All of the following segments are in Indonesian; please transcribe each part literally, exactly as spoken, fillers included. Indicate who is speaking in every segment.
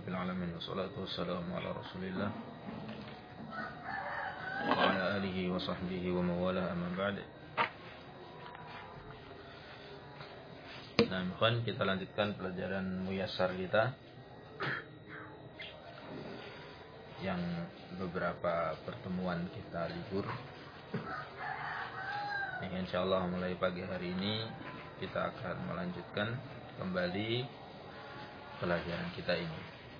Speaker 1: Rabbil Alamin. Wassalatu wassalamu ala Rasulillah wa ala alihi wa sahbihi wa mawala amma ba'd. Nah, ikhwan, kita lanjutkan pelajaran Muyassar kita yang beberapa pertemuan kita libur. Nah, insyaallah mulai pagi hari ini kita akan melanjutkan kembali pelajaran kita ini.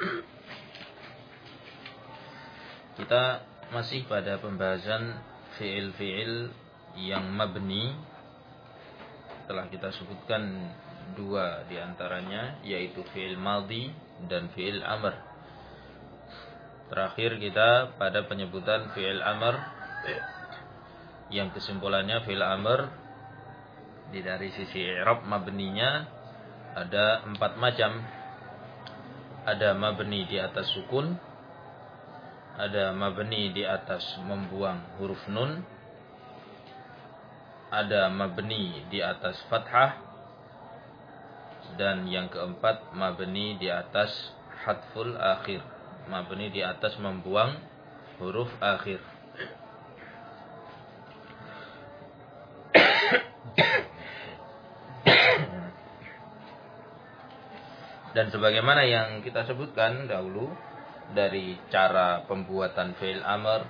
Speaker 1: Kita masih pada pembahasan fi'il-fi'il yang mabni. Telah kita sebutkan dua diantaranya, yaitu fi'il madhi dan fi'il amr. Terakhir kita pada penyebutan fi'il amr, yang kesimpulannya fi'il amr di dari sisi i'rab mabninya ada empat macam. Ada mabni di atas sukun, ada mabni di atas membuang huruf nun, ada mabni di atas fathah, dan yang keempat mabni di atas hadful akhir, mabni di atas membuang huruf akhir. Dan sebagaimana yang kita sebutkan dahulu dari cara pembuatan fi'il amr,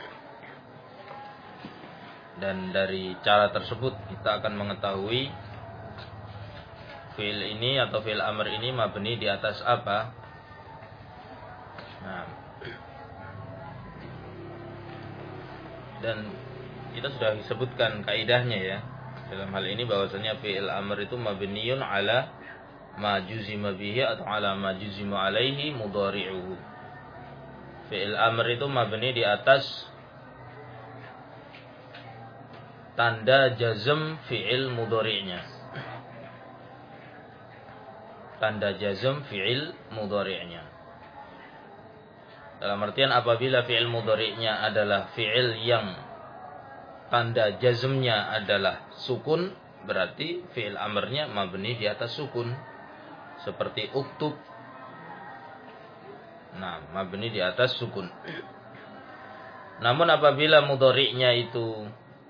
Speaker 1: dan dari cara tersebut kita akan mengetahui fi'il ini atau fi'il amr ini mabni di atas apa. Nah, dan kita sudah sebutkan kaidahnya ya dalam hal ini, bahwasanya fi'il amr itu mabniun ala ma juzima bihi atau ala ma juzima alaihi mudhari'uhu. Fi'il amr itu mabni di atas tanda jazm fi'il mudhari'nya. Tanda jazm fi'il mudhari'nya. Dalam artian apabila fi'il mudhari'nya adalah fi'il yang tanda jazmnya adalah sukun, berarti fi'il amrnya mabni di atas sukun. Seperti uktub, nah mabni di atas sukun. Namun apabila mudhari'nya itu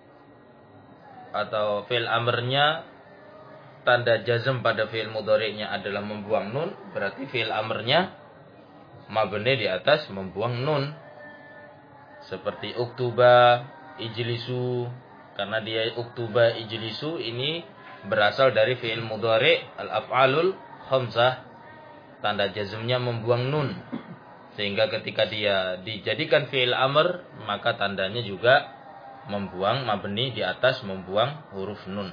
Speaker 1: atau fi'il amrnya tanda jazm pada fi'il mudhari'nya adalah membuang nun, berarti fi'il amrnya mabni di atas membuang nun. Seperti uktuba, ijlisu, karena dia uktuba, ijlisu ini berasal dari fi'il mudhari' al-af'alul khamsah, tanda jazmnya membuang nun, sehingga ketika dia dijadikan fi'il amr maka tandanya juga membuang, mabni di atas membuang huruf nun.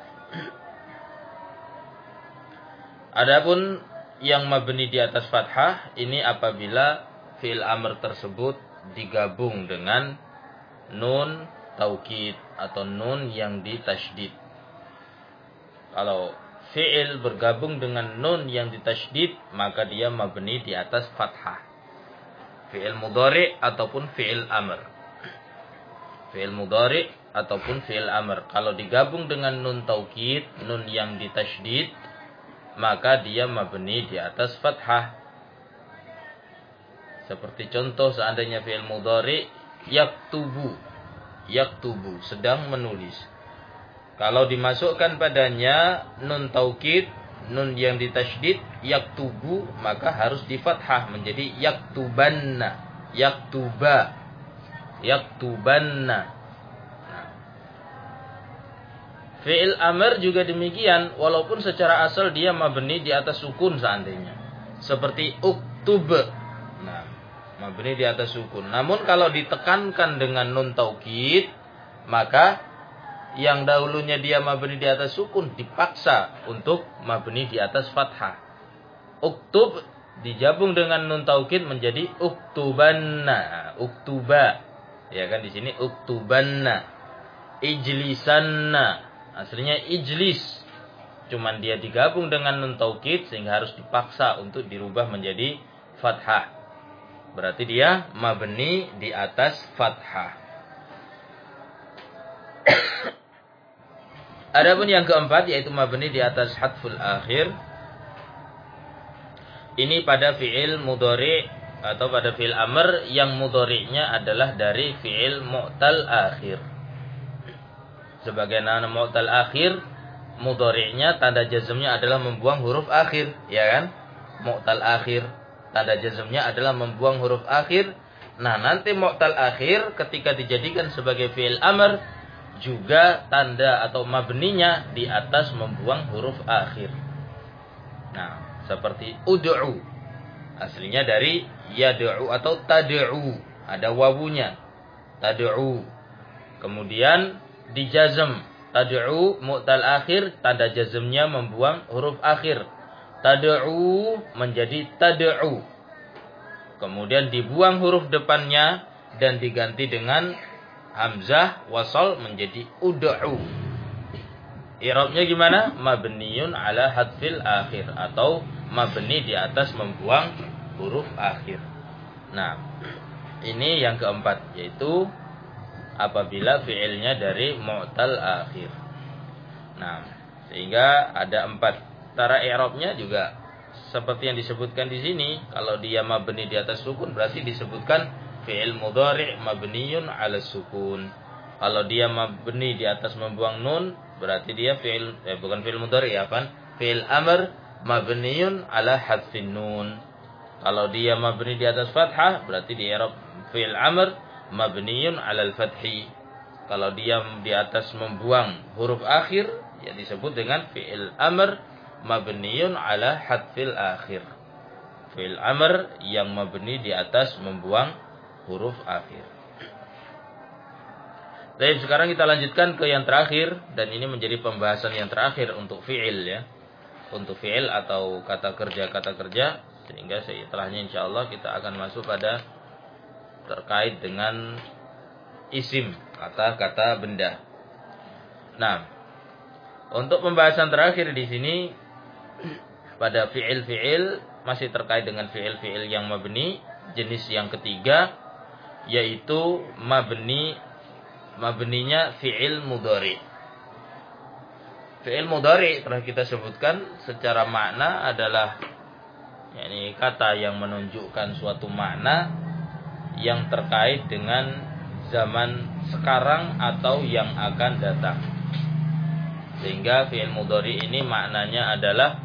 Speaker 1: Adapun yang mabni di atas fathah ini apabila fi'il amr tersebut digabung dengan nun taukid atau nun yang ditasydid. Kalau fi'il bergabung dengan nun yang ditasydid, maka dia mabni di atas fathah. Fi'il mudhari ataupun fi'il amr. Fi'il mudhari ataupun fi'il amr. Kalau digabung dengan nun taukid, nun yang ditasydid, maka dia mabni di atas fathah. Seperti contoh, seandainya fi'il mudhari yaktubu, yaktubu sedang menulis. Kalau dimasukkan padanya nun taukid, nun yang ditasydid, yaktubu, maka harus di fathah menjadi yaktubanna, yaktuba, yaktubanna. Nah, fi'il amr juga demikian, walaupun secara asal dia mabni di atas sukun seandainya. Seperti uktub. Nah, mabni di atas sukun. Namun kalau ditekankan dengan nun taukid, maka yang dahulunya dia mabni di atas sukun dipaksa untuk mabni di atas fathah. Uktub digabung dengan nun taukid menjadi uktubanna, uktuba. Ya kan di sini uktubanna. Ijlisanna, aslinya ijlis. Cuman dia digabung dengan nun taukid sehingga harus dipaksa untuk dirubah menjadi fathah. Berarti dia mabni di atas fathah. Adapun yang keempat yaitu mabni di atas hadful akhir, Ini pada fi'il mudhari atau pada fi'il amr yang mudhari'nya adalah dari fi'il mu'tal akhir. Sebagaimana mu'tal akhir, mudhari'nya tanda jazmnya adalah membuang huruf akhir, ya kan? Mu'tal akhir, tanda jazmnya adalah membuang huruf akhir. Nah, nanti mu'tal akhir ketika dijadikan sebagai fi'il amr juga tanda atau mabninya di atas membuang huruf akhir. Nah, seperti ud'u. Aslinya dari yad'u atau tad'u, ada wawunya. Tad'u. Kemudian dijazm. Tad'u mu'tal akhir, tanda jazmnya membuang huruf akhir. Tad'u menjadi tad'u. Kemudian dibuang huruf depannya dan diganti dengan hamzah wasal menjadi ud'u. I'rabnya gimana? Mabniyun ala hadfil akhir atau mabni di atas membuang huruf akhir. Nah, ini yang keempat, yaitu apabila fi'ilnya dari mu'tal akhir. Nah, sehingga ada empat. Cara i'rabnya juga seperti yang disebutkan di sini. Kalau dia mabni di atas sukun berarti disebutkan fi'il mudhari' mabniyun 'ala sukun. Kalau dia mabni di atas membuang nun berarti dia fi'il eh, bukan fi'il mudhari' ya, kan? Fi'il amr mabniyun 'ala hadfin nun. Kalau dia mabni di atas fathah berarti di i'rab fi'il amr mabniyun 'ala al-fathi. Kalau dia di atas membuang huruf akhir ya disebut dengan fi'il amr mabniyun ala hadfil akhir. Fi'il amr yang mabni di atas membuang huruf akhir. Baik, sekarang kita lanjutkan ke yang terakhir, dan ini menjadi pembahasan yang terakhir untuk fi'il ya. Untuk fi'il atau kata kerja-kata kerja, sehingga setelahnya insyaallah kita akan masuk pada terkait dengan isim, kata-kata benda. Nah, untuk pembahasan terakhir di sini pada fi'il-fi'il masih terkait dengan fi'il-fi'il yang mabni, jenis yang ketiga yaitu mabni mabninya fi'il mudhari. Fi'il mudhari telah kita sebutkan secara makna adalah yakni kata yang menunjukkan suatu makna yang terkait dengan zaman sekarang atau yang akan datang. Sehingga fi'il mudhari ini maknanya adalah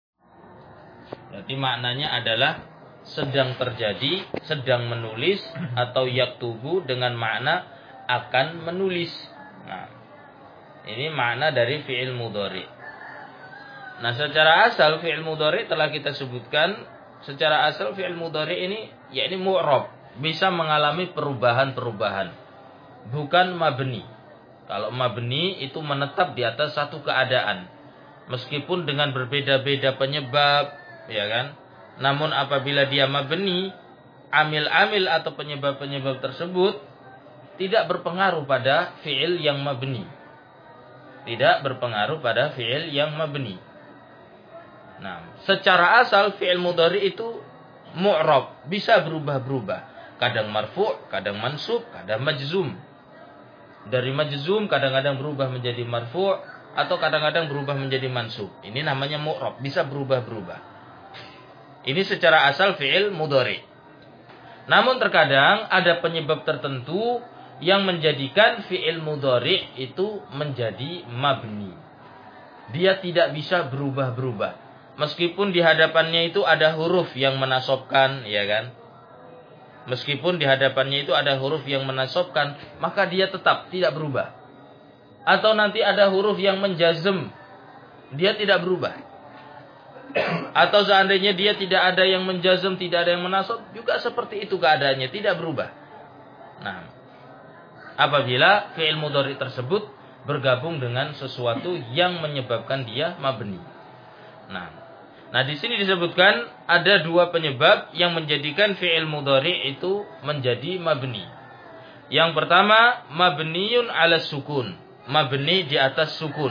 Speaker 1: berarti maknanya adalah sedang terjadi, sedang menulis, atau yaktubu dengan makna akan menulis. Nah, ini makna dari fi'il mudhari. Nah, secara asal fi'il mudhari telah kita sebutkan, secara asal fi'il mudhari ini yakni mu'rab, bisa mengalami perubahan-perubahan. Bukan mabni. Kalau mabni itu menetap di atas satu keadaan. Meskipun dengan berbeda-beda penyebab, ya kan? Namun apabila dia mabni, amil-amil atau penyebab-penyebab tersebut tidak berpengaruh pada fi'il yang mabni. Tidak berpengaruh pada fi'il yang mabni. Nah, secara asal fi'il mudhari itu mu'rab, bisa berubah-berubah. Kadang marfu', kadang mansub, kadang majzum. Dari majzum kadang-kadang berubah menjadi marfu' atau kadang-kadang berubah menjadi mansub. Ini namanya mu'rab, bisa berubah-berubah. Ini secara asal fi'il mudhari. Namun terkadang ada penyebab tertentu yang menjadikan fi'il mudhari itu menjadi mabni. Dia tidak bisa berubah-berubah. Meskipun di hadapannya itu ada huruf yang menasobkan, ya kan? Meskipun di hadapannya itu ada huruf yang menasobkan, maka dia tetap tidak berubah. Atau nanti ada huruf yang menjazm, dia tidak berubah. Atau seandainya dia tidak ada yang menjazm, tidak ada yang menasob, juga seperti itu keadaannya, tidak berubah. Nah, apabila fi'il mudhari tersebut bergabung dengan sesuatu yang menyebabkan dia mabni. Nah, Nah di sini disebutkan ada dua penyebab yang menjadikan fi'il mudhari itu menjadi mabni. Yang pertama, mabniyun 'ala sukun, mabni di atas sukun.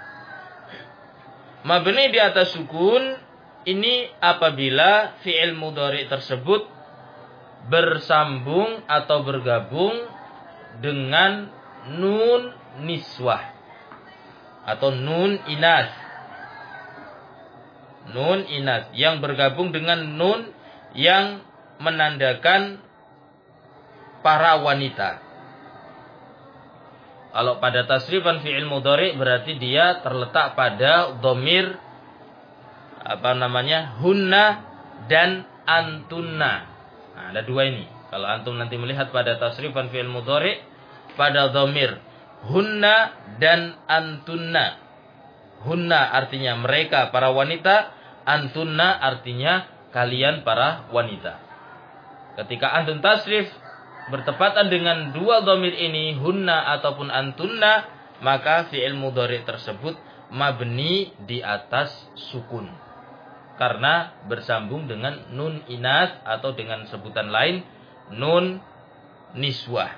Speaker 1: Mabni di atas sukun ini apabila fi'il mudhari tersebut bersambung atau bergabung dengan nun niswah atau nun inas. nun inas yang bergabung dengan nun yang menandakan para wanita. Kalau pada tasrifan fi'il mudhari berarti dia terletak pada dhamir apa namanya? Hunna dan antunna. Nah, ada dua ini. Kalau antum nanti melihat pada tasrifan fi'il mudhari pada dhamir hunna dan antunna. Hunna artinya mereka para wanita, antunna artinya kalian para wanita. Ketika antum tasrif bertepatan dengan dua dhamir ini, hunna ataupun antunna, maka fi'il mudhari tersebut mabni di atas sukun. Karena bersambung dengan nun inas atau dengan sebutan lain nun niswah.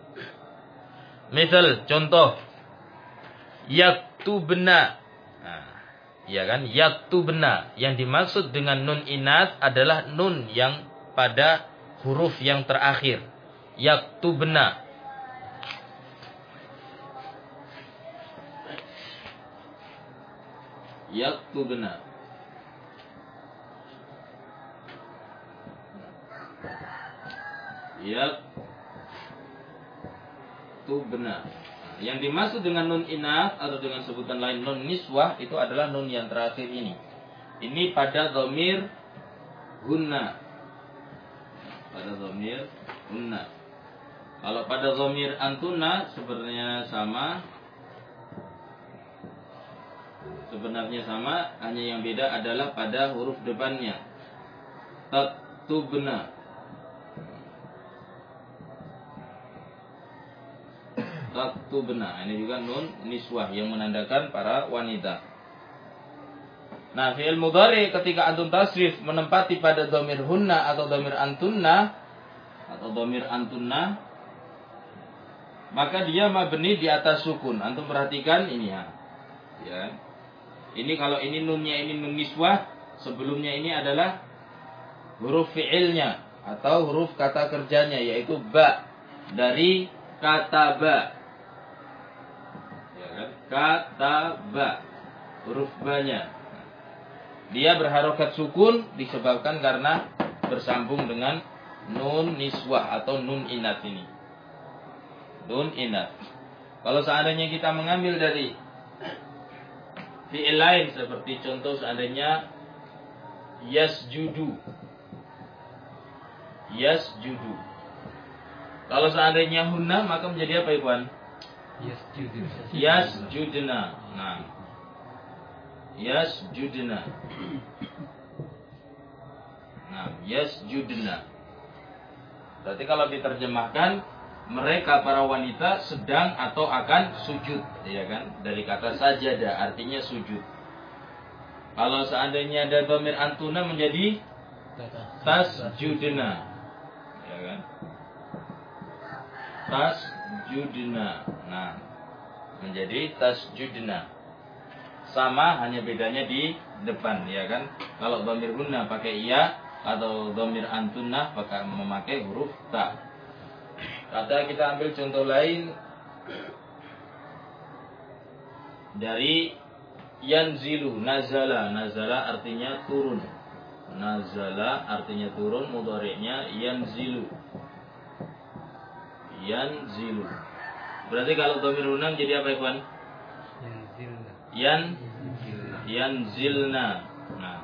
Speaker 1: Misal contoh yaktubna. Nah, ya kan? Yaktubna yang dimaksud dengan nun inas adalah nun yang pada huruf yang terakhir. Yaktubna. Yaktubna. Yaktubna. Yang dimaksud dengan nun inas atau dengan sebutan lain nun niswah itu adalah nun yang terakhir ini. Ini pada dhamir hunna. Pada dhamir hunna. Kalau pada dhamir antunna sebenarnya sama. Sebenarnya sama, hanya yang beda adalah pada huruf depannya. Taktubna. Taktubna. Ini juga nun niswah yang menandakan para wanita. Nah, fi'il mudhari ketika antum tasrif menempati pada dhamir hunna atau dhamir antunna atau dhamir antunna, maka dia mabni di atas sukun. Antum perhatikan ini ya. Ya. Ini kalau ini nunnya ini nun niswah, sebelumnya ini adalah huruf fi'ilnya atau huruf kata kerjanya yaitu ba dari kata ba. Ya kan? Kata ba. Huruf ba-nya. Dia berharokat sukun disebabkan karena bersambung dengan nun niswah atau nun inat ini. Nun inat. Kalau seandainya kita mengambil dari fi'il lain seperti contoh seandainya yasjudu. Yasjudu. Kalau seandainya hunna maka menjadi apa ikhwan? Yasjudu. Yasjudna. Nah. Yasjudna. Nah, yasjudna. Berarti kalau diterjemahkan mereka para wanita sedang atau akan sujud, ya kan? Dari kata sajada artinya sujud. Kalau seandainya ada dhamir antuna menjadi tasjudna. Ya kan? Tasjudna. Nah, menjadi tasjudna. Sama, hanya bedanya di depan, ya kan? Kalau dhamir hunna pakai iya atau dhamir antunna pakai memakai huruf ta. Kata kita ambil contoh lain dari yanzilu, nazala. Nazala artinya turun. Nazala artinya turun, mudhari'nya yanzilu. Yanzilu. Berarti kalau dhamir hunna jadi apa, ikhwan? Yanzilna. Yan yanzilna. Nah.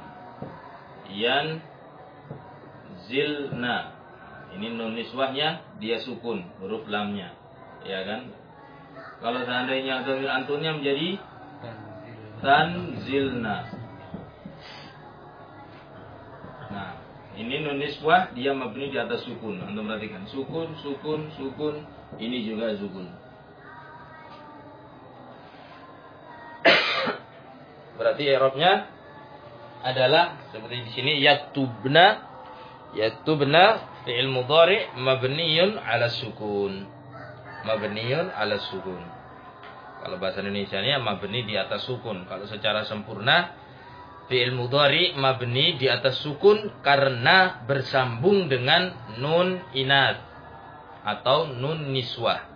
Speaker 1: Yanzilna. Ini nun niswahnya dia sukun, huruf lamnya. Ya kan? Kalau seandainya dhamir antunnya menjadi tanzilna. Nah, ini nun niswah dia mabni di atas sukun. Antum perhatikan, sukun, sukun, sukun, ini juga sukun. Berarti i'rabnya adalah seperti di sini yaktubna. Yaktubna fi'il mudhari mabniyun 'ala sukun. Mabniyun 'ala sukun. Kalau bahasa Indonesianya mabni di atas sukun. Kalau secara sempurna fi'il mudhari mabni di atas sukun karena bersambung dengan nun inath atau nun niswah.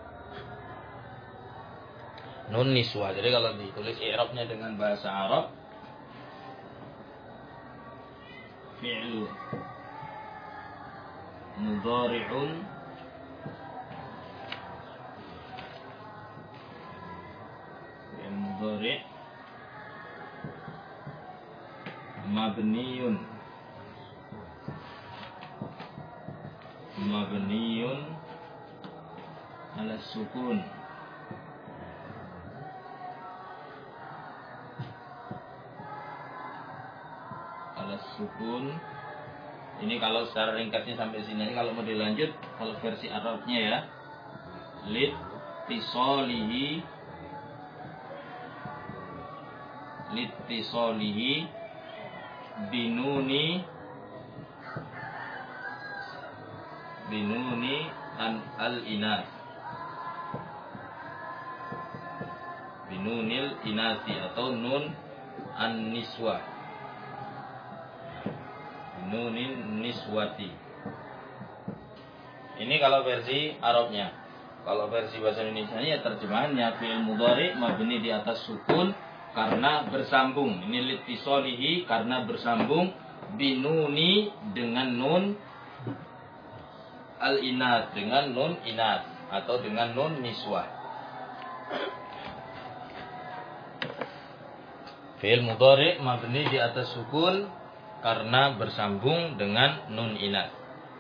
Speaker 1: Nun niswah. Jadi kalau ditulis i'rabnya dengan bahasa Arab fi'il mudhari'un fi'il mudhari' mabniyun mabniyun ala sukun ala sukun. Ini kalau secara ringkasnya sampai sini. Kalau mau dilanjut, kalau versi Arabnya ya, lit tisolihi lit tisolihi binuni binuni an al inas binunil inasi atau nun an niswa nunin niswati. Ini kalau versi Arabnya. Kalau versi bahasa Indonesia ya terjemahannya fi'il mudhari mabni di atas sukun karena bersambung. Ini litisolihi karena bersambung, binuni dengan nun al inat dengan nun inat atau dengan nun niswah. Fi'il mudhari mabni di atas sukun karena bersambung dengan nun inat.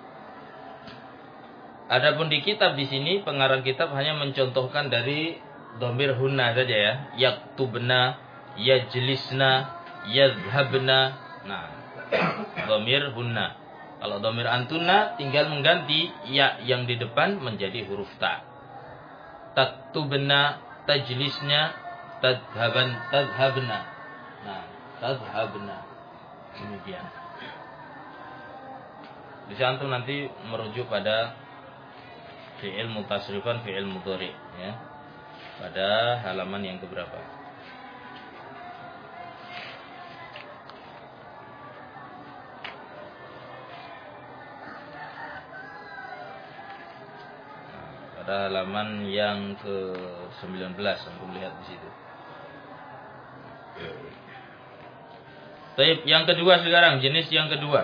Speaker 1: Adapun di kitab di sini pengarang kitab hanya mencontohkan dari dhamir hunna saja ya. Yaktubna, yajlisna, yadhhabna. Nah, dhamir hunna. Kalau dhamir antunna tinggal mengganti ya yang di depan menjadi huruf ta. Taktubna, tajlisnya, tadhhaban, tadhhabna. Nah, tadhhabna. Demikian. Bisa antum nanti merujuk pada fi'il mutasrifan, fi'il mudhari ya. Pada halaman yang keberapa? Nah, pada halaman yang ke sembilan belas antum lihat di situ. Baik, yang kedua sekarang, jenis yang kedua.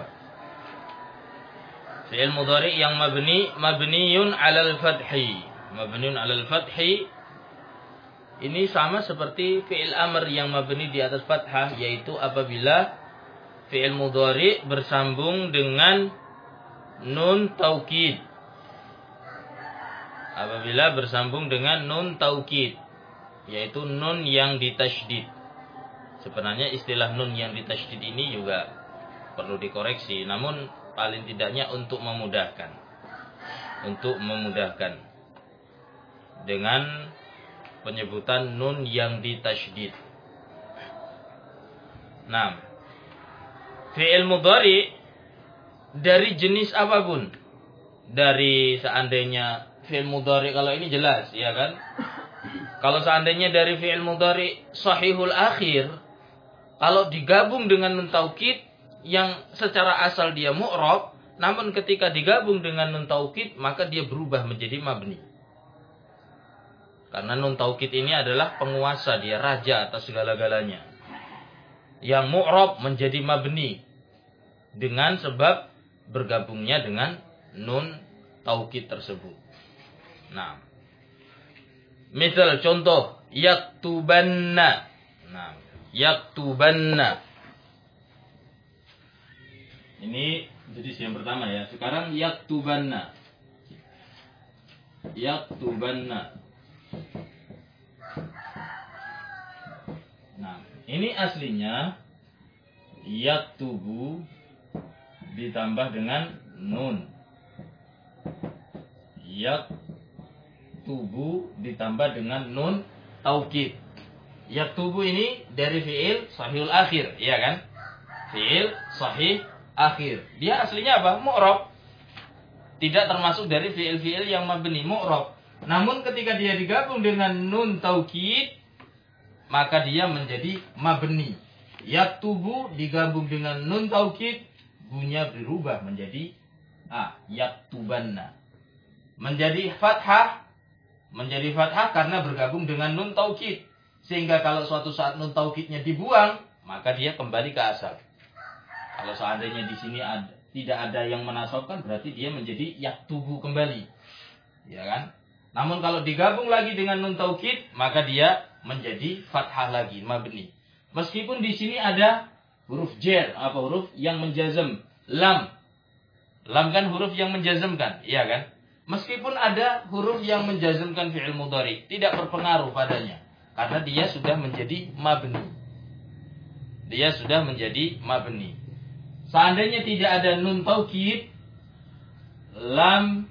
Speaker 1: Fi'il mudhari yang mabni, mabniyun 'alal fathi. Mabniyun 'alal fathi ini sama seperti fi'il amr yang mabni di atas fathah, yaitu apabila fi'il mudhari bersambung dengan nun taukid. Apabila bersambung dengan nun taukid, yaitu nun yang ditasydid. Sebenarnya istilah nun yang ditasydid ini juga perlu dikoreksi, namun paling tidaknya untuk memudahkan. Untuk memudahkan. Dengan penyebutan nun yang ditasydid. Nah, fi'il mudhari dari jenis apapun. Dari seandainya fi'il mudhari kalau ini jelas, ya kan? Kalau seandainya dari fi'il mudhari sahihul akhir, kalau digabung dengan nun taukid yang secara asal dia mu'rab, namun ketika digabung dengan nun taukid maka dia berubah menjadi mabni. Karena nun taukid ini adalah penguasa, dia raja atas segala-galanya. Yang mu'rab menjadi mabni dengan sebab bergabungnya dengan nun taukid tersebut. Nah, misal contoh yaktubanna. Nah, yaktubanna. Ini jenis yang pertama ya. Sekarang yaktubanna. Yaktubanna. Nah, ini aslinya yaktubu ditambah dengan nun. Yaktubu ditambah dengan nun taukid. Yaktubu ini dari fi'il sahihul akhir, iya kan? Fi'il sahih akhir. Dia aslinya apa? Mu'rab. Tidak termasuk dari fi'il-fi'il yang mabni, mu'rab. Namun ketika dia digabung dengan nun taukid, maka dia menjadi mabni. Yaktubu digabung dengan nun taukid, bunyinya berubah menjadi ah, yaktubanna. Menjadi fathah, menjadi fathah karena bergabung dengan nun taukid. Sehingga kalau suatu saat nun taukidnya dibuang, maka dia kembali ke asal. Kalau seandainya di sini ada, tidak ada yang menasobkan, berarti dia menjadi yaktubu kembali. Ya kan? Namun kalau digabung lagi dengan nun taukid, maka dia menjadi fathah lagi, mabni. Meskipun di sini ada huruf jer, apa huruf yang menjazm, lam. Lam kan huruf yang menjazmkan, iya kan? Meskipun ada huruf yang menjazmkan fi'il mudhari, tidak berpengaruh padanya, karena dia sudah menjadi mabni. Dia sudah menjadi mabni. Seandainya tidak ada nun taukid, lam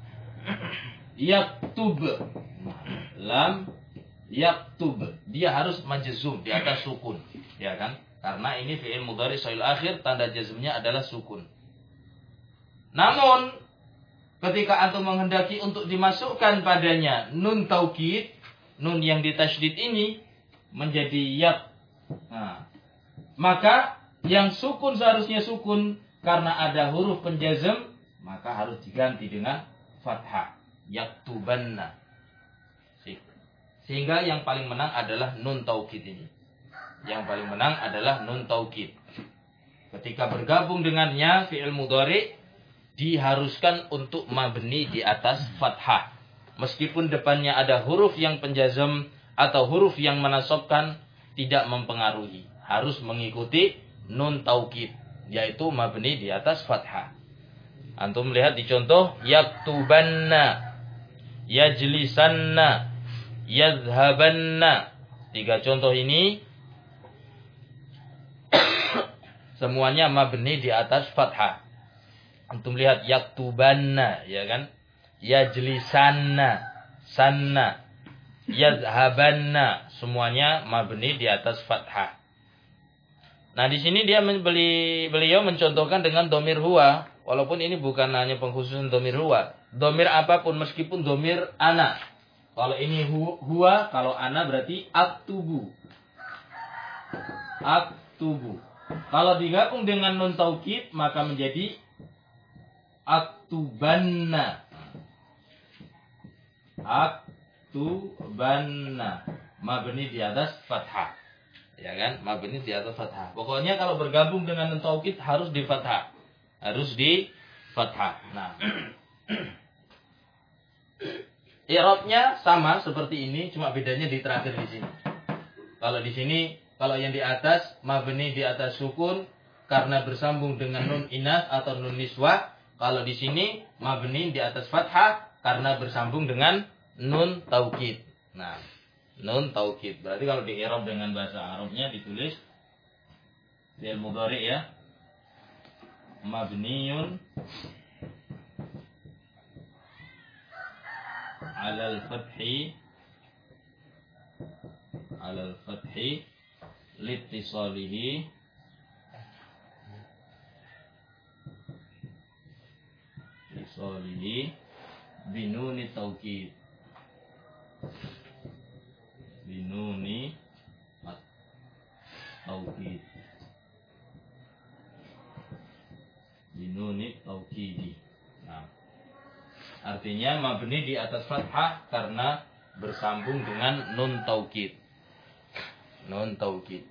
Speaker 1: yaktub, lam yaktub, dia harus majzum di atas sukun, ya kan? Karena ini fi'il mudhari shay'ul akhir, tanda jazmnya adalah sukun. Namun ketika antum menghendaki untuk dimasukkan padanya nun taukid, nun yang ditasydid ini menjadi yak, nah, maka yang sukun seharusnya sukun, karena ada huruf penjazm, maka harus diganti dengan fathah, yaktubanna. Sehingga yang paling menang adalah nun taukid ini. Yang paling menang adalah nun taukid. Ketika bergabung dengannya fi'il mudhari, diharuskan untuk mabni di atas fathah. Meskipun depannya ada huruf yang penjazm atau huruf yang menasobkan, tidak mempengaruhi. Harus mengikuti nun taukid, yaitu mabni di atas fathah. Antum lihat di contoh, yaktubanna, yajlisanna, yadhhabanna. Tiga contoh ini semuanya mabni di atas fathah. Antum lihat yaktubanna, ya kan? Yajlisanna, sanna, yadhhabanna, semuanya mabni di atas fathah. Nah, di sini dia membeli, beliau mencontohkan dengan domir huwa, walaupun ini bukan hanya pengkhususan domir huwa. Domir apapun, meskipun domir ana. Kalau ini hu, huwa, kalau ana berarti aktubu. Aktubu. Kalau digabung dengan nun taukid, maka menjadi aktubanna. Aktubanna. Mabni di atas fathah. Ya kan? Mabni di atas fathah. Pokoknya kalau bergabung dengan nun taukid harus di fathah. Harus di fathah. Nah. I'rabnya sama seperti ini, cuma bedanya di terakhir di sini. Kalau di sini, kalau yang di atas mabni di atas sukun karena bersambung dengan nun inas atau nun niswah. Kalau di sini mabni di atas fathah karena bersambung dengan nun taukid. Nah, nun taukid. Berarti kalau di i'rab dengan bahasa Arabnya ditulis fi'il mudhari ya. Mabniun 'alal fathi 'alal fathi liittisalihi liittisalihi binuni taukid. Binuni taukid. Binuni taukidi. Nah, artinya mabni di atas fathah karena bersambung dengan nun taukid. Nun taukid.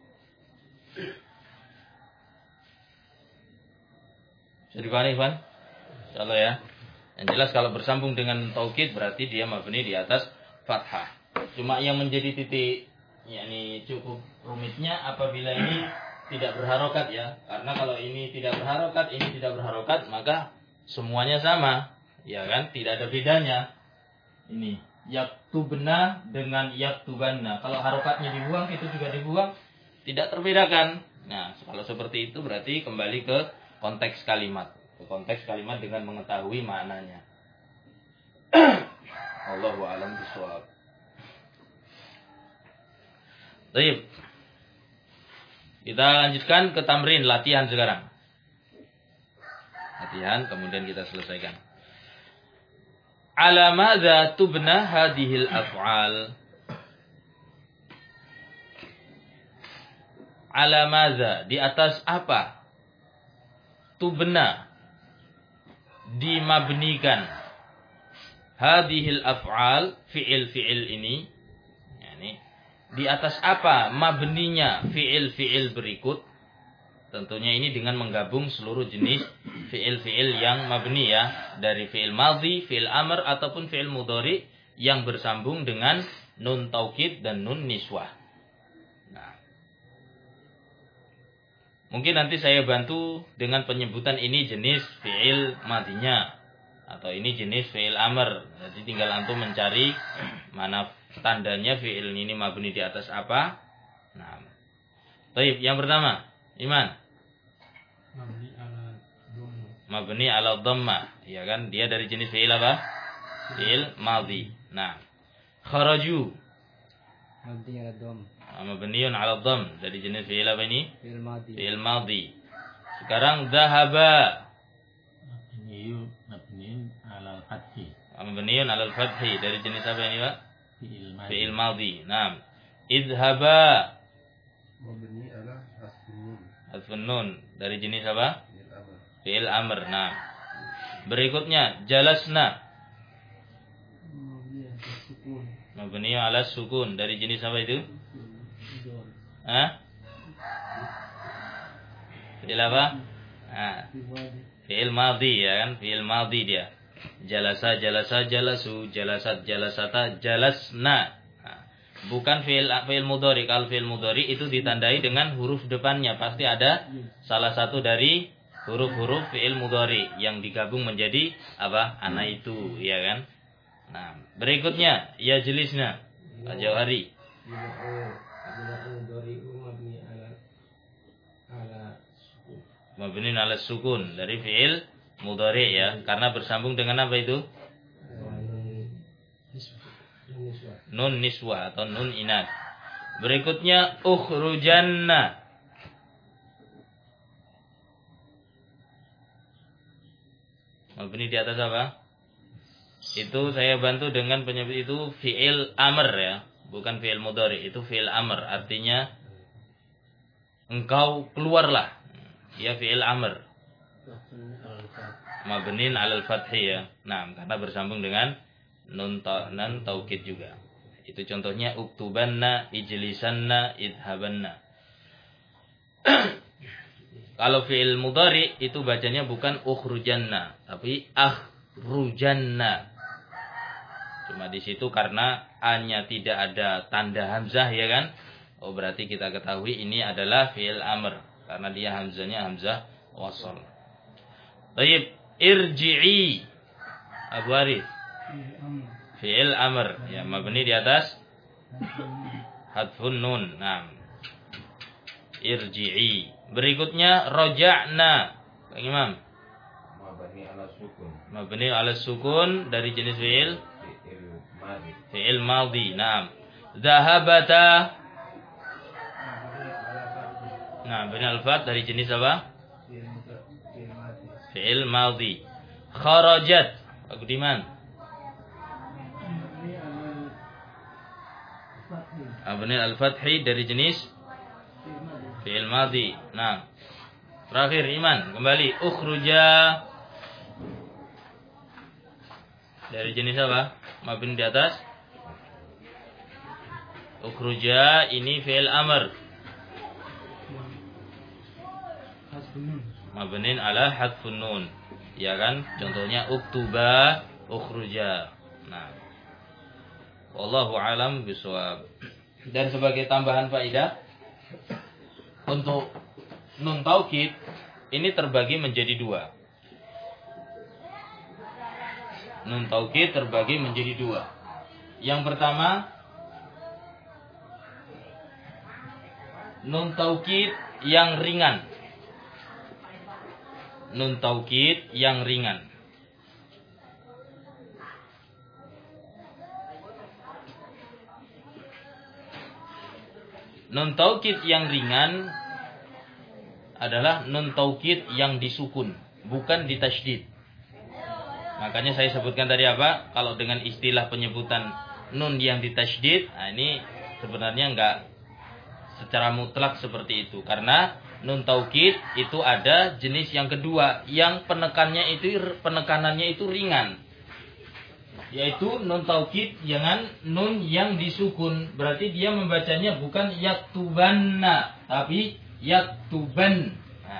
Speaker 1: Jadi dipahami, Ivan? Insyaallah ya. Yang jelas kalau bersambung dengan taukid berarti dia mabni di atas fathah. Cuma yang menjadi titik yakni cukup rumitnya apabila ini tidak berharokat ya. Karena kalau ini tidak berharokat, ini tidak berharokat, maka semuanya sama. Ya kan? Tidak ada bedanya. Ini yaktubna dengan yaktubanna. Kalau harokatnya dibuang, itu juga dibuang, tidak terbedakan. Nah, kalau seperti itu berarti kembali ke konteks kalimat. Ke konteks kalimat dengan mengetahui maknanya. Allahu a'lam bishawab. Baik. Kita lanjutkan ke tamrin, latihan sekarang. Latihan, kemudian kita selesaikan. Ala madza tubna hadhil af'al? Ala madza, di atas apa? Tubna, dimabnikan. Hadhil af'al, fi'il-fi'il ini. Yani, di atas apa mabninya fi'il-fi'il berikut? Tentunya ini dengan menggabung seluruh jenis fi'il-fi'il yang mabni ya. Dari fi'il madhi, fi'il amr, ataupun fi'il mudhari yang bersambung dengan nun taukid dan nun niswah. Nah, mungkin nanti saya bantu dengan penyebutan ini jenis fi'il madhinya. Atau ini jenis fi'il amr. Jadi tinggal antum mencari mana tandanya fi'il ini mabni di atas apa. Nah, baik, yang pertama, Iman.
Speaker 2: Mabni ala dhamma.
Speaker 1: Mabni ala dhamma, ya kan? Dia dari jenis fi'il apa? Fi'il madhi. Nah, kharaju.
Speaker 2: Mabni ala dhamma.
Speaker 1: Mabniun ala dhamm, dari jenis fi'il apa ini?
Speaker 2: Fi'il madhi.
Speaker 1: Fi'il madhi. Sekarang dhahaba.
Speaker 3: Mabniun mabniun ala al-fathi.
Speaker 1: Mabniun ala al-fathi, dari jenis apa ini, Pak?
Speaker 3: Fi'il madhi.
Speaker 1: Fi'il madhi. Naam. Idhaba.
Speaker 2: Mabni ala hasbun.
Speaker 1: Hasbun nun, dari jenis apa? Fi'il amr. Nah, berikutnya jalasna.
Speaker 2: Mabni ala sukun.
Speaker 1: Mabni ala sukun, dari jenis apa itu? Hah? Fi'il apa? Ah, fi'il madhi ya kan? Fi'il madhi dia. Jalasa, jalasa, jalasu, jalasat, jalasata, jalasna. Nah, bukan fi'il fi'il mudhari. Kalau fi'il mudhari itu ditandai dengan huruf depannya, pasti ada salah satu dari huruf-huruf fi'il mudhari yang digabung menjadi apa? Ana itu, ya kan? Nah, berikutnya ya jelisna. Pak Jauhari. Mabni ala sukun, dari fi'il mudhari ya, karena bersambung dengan apa itu? Nun niswah atau nun inas. Berikutnya ukhrujanna. Mabni di atas apa? Itu saya bantu dengan penyebut itu fi'il amr ya, bukan fi'il mudhari, itu fi'il amr, artinya engkau keluarlah. Ya fi'il amr. Mabnin 'alal fathi ya. Nah, karena bersambung dengan nun ta nan taukid juga. Itu contohnya uktubanna, ijlisanna, idhabanna. Kalau fi'il mudhari itu bacanya bukan ukhrujanna, tapi akhrujanna. Cuma di situ karena a-nya tidak ada tanda hamzah ya kan? Oh berarti kita ketahui ini adalah fi'il amr karena dia hamzahnya hamzah wasal. Baik, irji'i. Abu Arif. Fi'il amr ya, mabni di atas hadfun nun. Nah. Irji'i. Berikutnya roja'na. Bang Imam.
Speaker 4: Mabni ala sukun.
Speaker 1: Mabni ala sukun dari jenis fi'il
Speaker 4: Fi'il madhi.
Speaker 1: fi'il madhi. Naam. Dhahabata. Nah, bin al-fat dari jenis apa? Fi'il madhi. Kharajat. Pak Budiman. Mabni al-fathi dari jenis fi'il madhi. Nah. Terakhir Iman, kembali ukhruja dari jenis apa? Mabni di atas. Ukhruja ini fi'il amr. Mabnin ala hadfun nun. Ya kan? Contohnya uktuba, ukhruja. Nah. Wallahu alam bisawab. Dan sebagai tambahan faedah untuk nun taukid ini terbagi menjadi dua. Nun taukid terbagi menjadi dua. Yang pertama, nun taukid yang ringan. Nun taukid yang ringan. Nun taukid yang ringan adalah nun taukid yang disukun, bukan ditasydid. Makanya saya sebutkan tadi apa? Kalau dengan istilah penyebutan nun yang ditasydid, nah ini sebenarnya enggak secara mutlak seperti itu. Karena nun taukid itu ada jenis yang kedua yang penekannya itu penekanannya itu ringan. Yaitu nun taukid dengan nun yang disukun. Berarti dia membacanya bukan yaktubanna, tapi yaktuban.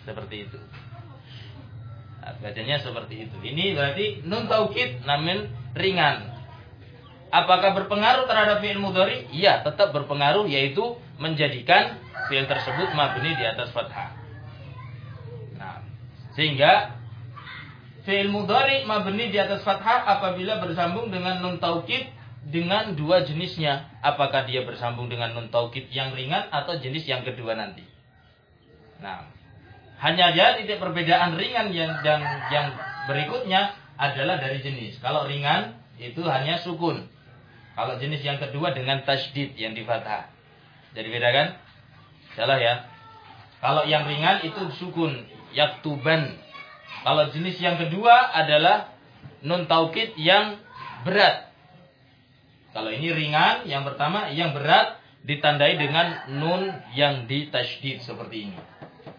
Speaker 1: seperti itu. Nah, bacanya seperti itu. Ini berarti nun taukid namun ringan. Apakah berpengaruh terhadap fi'il mudhari? Iya, tetap berpengaruh, yaitu menjadikan fi'il tersebut mabni di atas fathah. Nah, sehingga fi'il mudhari mabni di atas fathah apabila bersambung dengan nun taukid dengan dua jenisnya. Apakah dia bersambung dengan nun taukid yang ringan atau jenis yang kedua nanti. Nah, hanya aja titik perbedaan ringan yang dan yang berikutnya adalah dari jenis. Kalau ringan itu hanya sukun. Kalau jenis yang kedua dengan tasydid yang di fathah. Jadi beda kan? Salah ya. Kalau yang ringan itu sukun, yaktuban. Kalau jenis yang kedua adalah nun taukid yang berat. Kalau ini ringan, yang pertama yang berat ditandai dengan nun yang ditasydid seperti ini.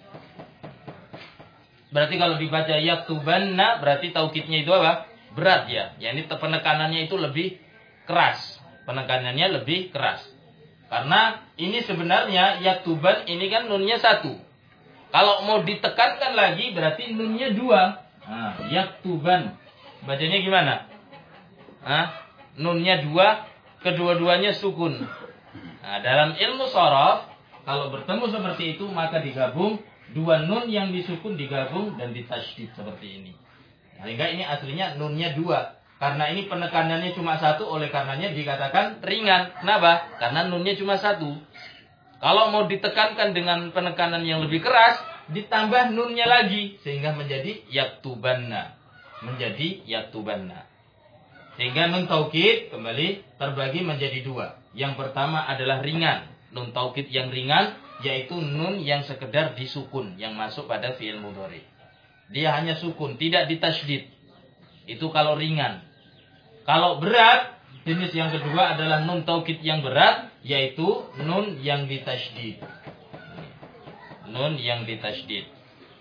Speaker 1: Berarti kalau dibaca yaktubanna berarti taukidnya itu apa? Berat ya. Ya ini penekanannya itu lebih keras. Penekanannya lebih keras. Karena ini sebenarnya yaktuban ini kan nunnya satu. Kalau mau ditekankan lagi berarti nunnya dua. Nah, yaktuban. Bacanya gimana? Nah, nunnya dua, kedua-duanya sukun. Nah, dalam ilmu shorof kalau bertemu seperti itu maka digabung dua nun yang disukun digabung dan ditasydid seperti ini. Sehingga ini aslinya nunnya dua. Karena ini penekanannya cuma satu, oleh karenanya dikatakan ringan. Kenapa? Karena nunnya cuma satu. Kalau mau ditekankan dengan penekanan yang lebih keras, ditambah nunnya lagi. Sehingga menjadi yaktubanna. Menjadi yaktubanna. Sehingga nun taukid kembali terbagi menjadi dua. Yang pertama adalah ringan. Nun taukid yang ringan, yaitu nun yang sekedar disukun. Yang masuk pada fi'il mudhari. Dia hanya sukun, tidak ditasydid. Itu kalau ringan. Kalau berat, jenis yang kedua adalah nun taukid yang berat, yaitu nun yang ditasydid. Nun yang ditasydid.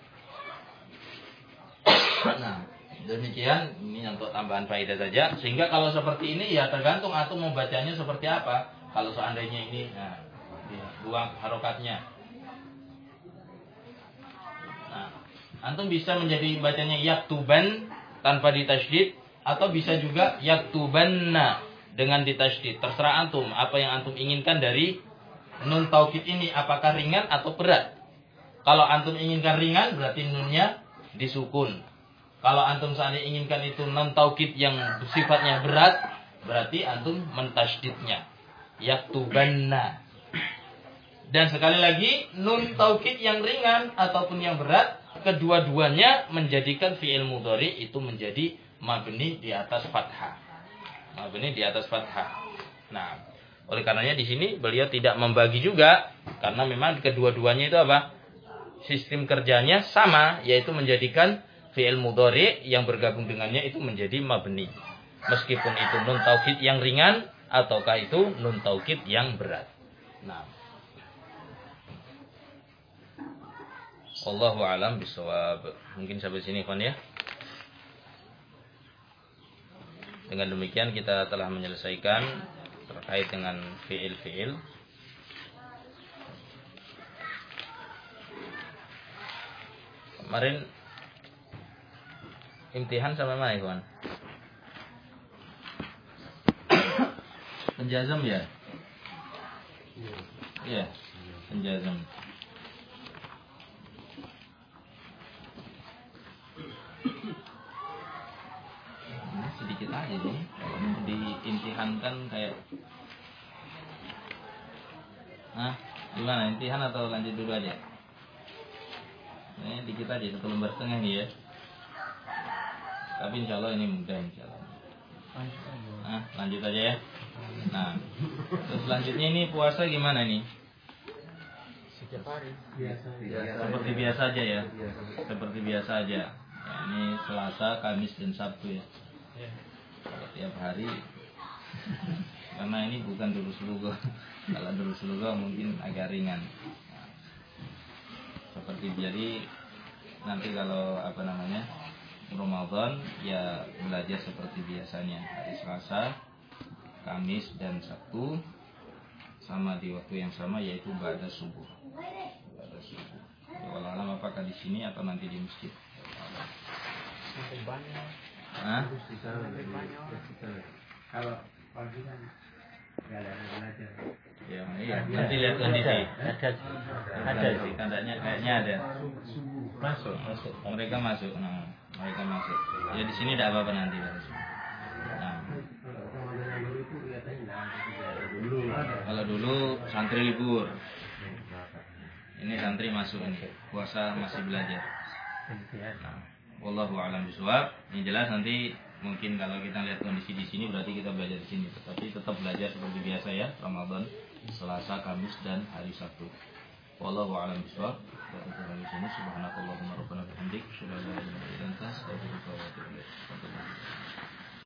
Speaker 1: Nah, demikian ini untuk tambahan faedah saja. Sehingga kalau seperti ini ya tergantung antum mau bacanya seperti apa. Kalau seandainya ini, nah, buang harokatnya. Nah, antum bisa menjadi bacanya yaktuban tanpa ditasydid. Atau bisa juga yaktubanna dengan ditasydid. Terserah antum apa yang antum inginkan dari nun taukid ini, apakah ringan atau berat. Kalau antum inginkan ringan berarti nunnya disukun. Kalau antum seandainya inginkan itu nun taukid yang sifatnya berat, berarti antum mentasydidnya. Yaktubanna. Dan sekali lagi nun taukid yang ringan ataupun yang berat, kedua-duanya menjadikan fi'il mudhari itu menjadi mabni di atas fathah. Mabni di atas fathah. Nah, oleh karenanya di sini beliau tidak membagi juga karena memang kedua-duanya itu apa? Sistem kerjanya sama, yaitu menjadikan fi'il mudhari yang bergabung dengannya itu menjadi mabni. Meskipun itu nun taukid yang ringan ataukah itu nun taukid yang berat. Nah, wallahu a'lam bishawab. Mungkin sampai sini kan ya. Dengan demikian kita telah menyelesaikan terkait dengan fi'il-fi'il. Kemarin imtihan sampai mana, Ikhwan? Penjazam ya? Iya, penjazam. Sedikit aja nih, kalau diimtihankan kayak, nah gimana, imtihan atau lanjut dulu aja? Ini dikit aja, satu lembar setengah nih ya. Tapi insya Allah ini mudah insya Allah. Nah, lanjut aja ya. Nah, terus selanjutnya ini puasa gimana nih?
Speaker 2: Setiap hari. Biasa.
Speaker 1: Seperti biasa aja ya. Seperti biasa aja. Ya, ini Selasa, Kamis dan Sabtu ya. Setiap hari. Karena ini bukan durus lugo. Kalau durus lugo mungkin agak ringan. Nah, seperti jadi nanti kalau apa namanya Ramadan ya belajar seperti biasanya hari Selasa, Kamis dan Sabtu sama di waktu yang sama, yaitu ba'da subuh. Ba'da subuh. Ya, walau alam apakah di sini atau nanti di masjid.
Speaker 2: Sampai banyak.
Speaker 1: Hah?
Speaker 2: Sampai banyak. Kalau pagi kan nggak ada yang belajar.
Speaker 1: Ya, iya. Nanti lihat kondisi.
Speaker 3: Ada, ada sih.
Speaker 1: Tandanya kayaknya ada.
Speaker 3: Masuk, masuk.
Speaker 1: Mereka masuk. Nah, mereka masuk. Ya di sini tidak apa-apa nanti. Nah, kalau dulu santri libur. Ini santri masuk ini. Puasa masih belajar. Nah, wallahu a'lam bishawab. Yang jelas nanti mungkin kalau kita lihat kondisi di sini berarti kita belajar di sini. Tetapi tetap belajar seperti biasa ya, Ramadan, Selasa, Kamis dan hari Sabtu. Wallahu a'lam bishawab. Kita tutup di sini. Subhanakallahumma rabbana bihamdik, asyhadu an la ilaha illa anta, astaghfiruka wa atubu ilaik.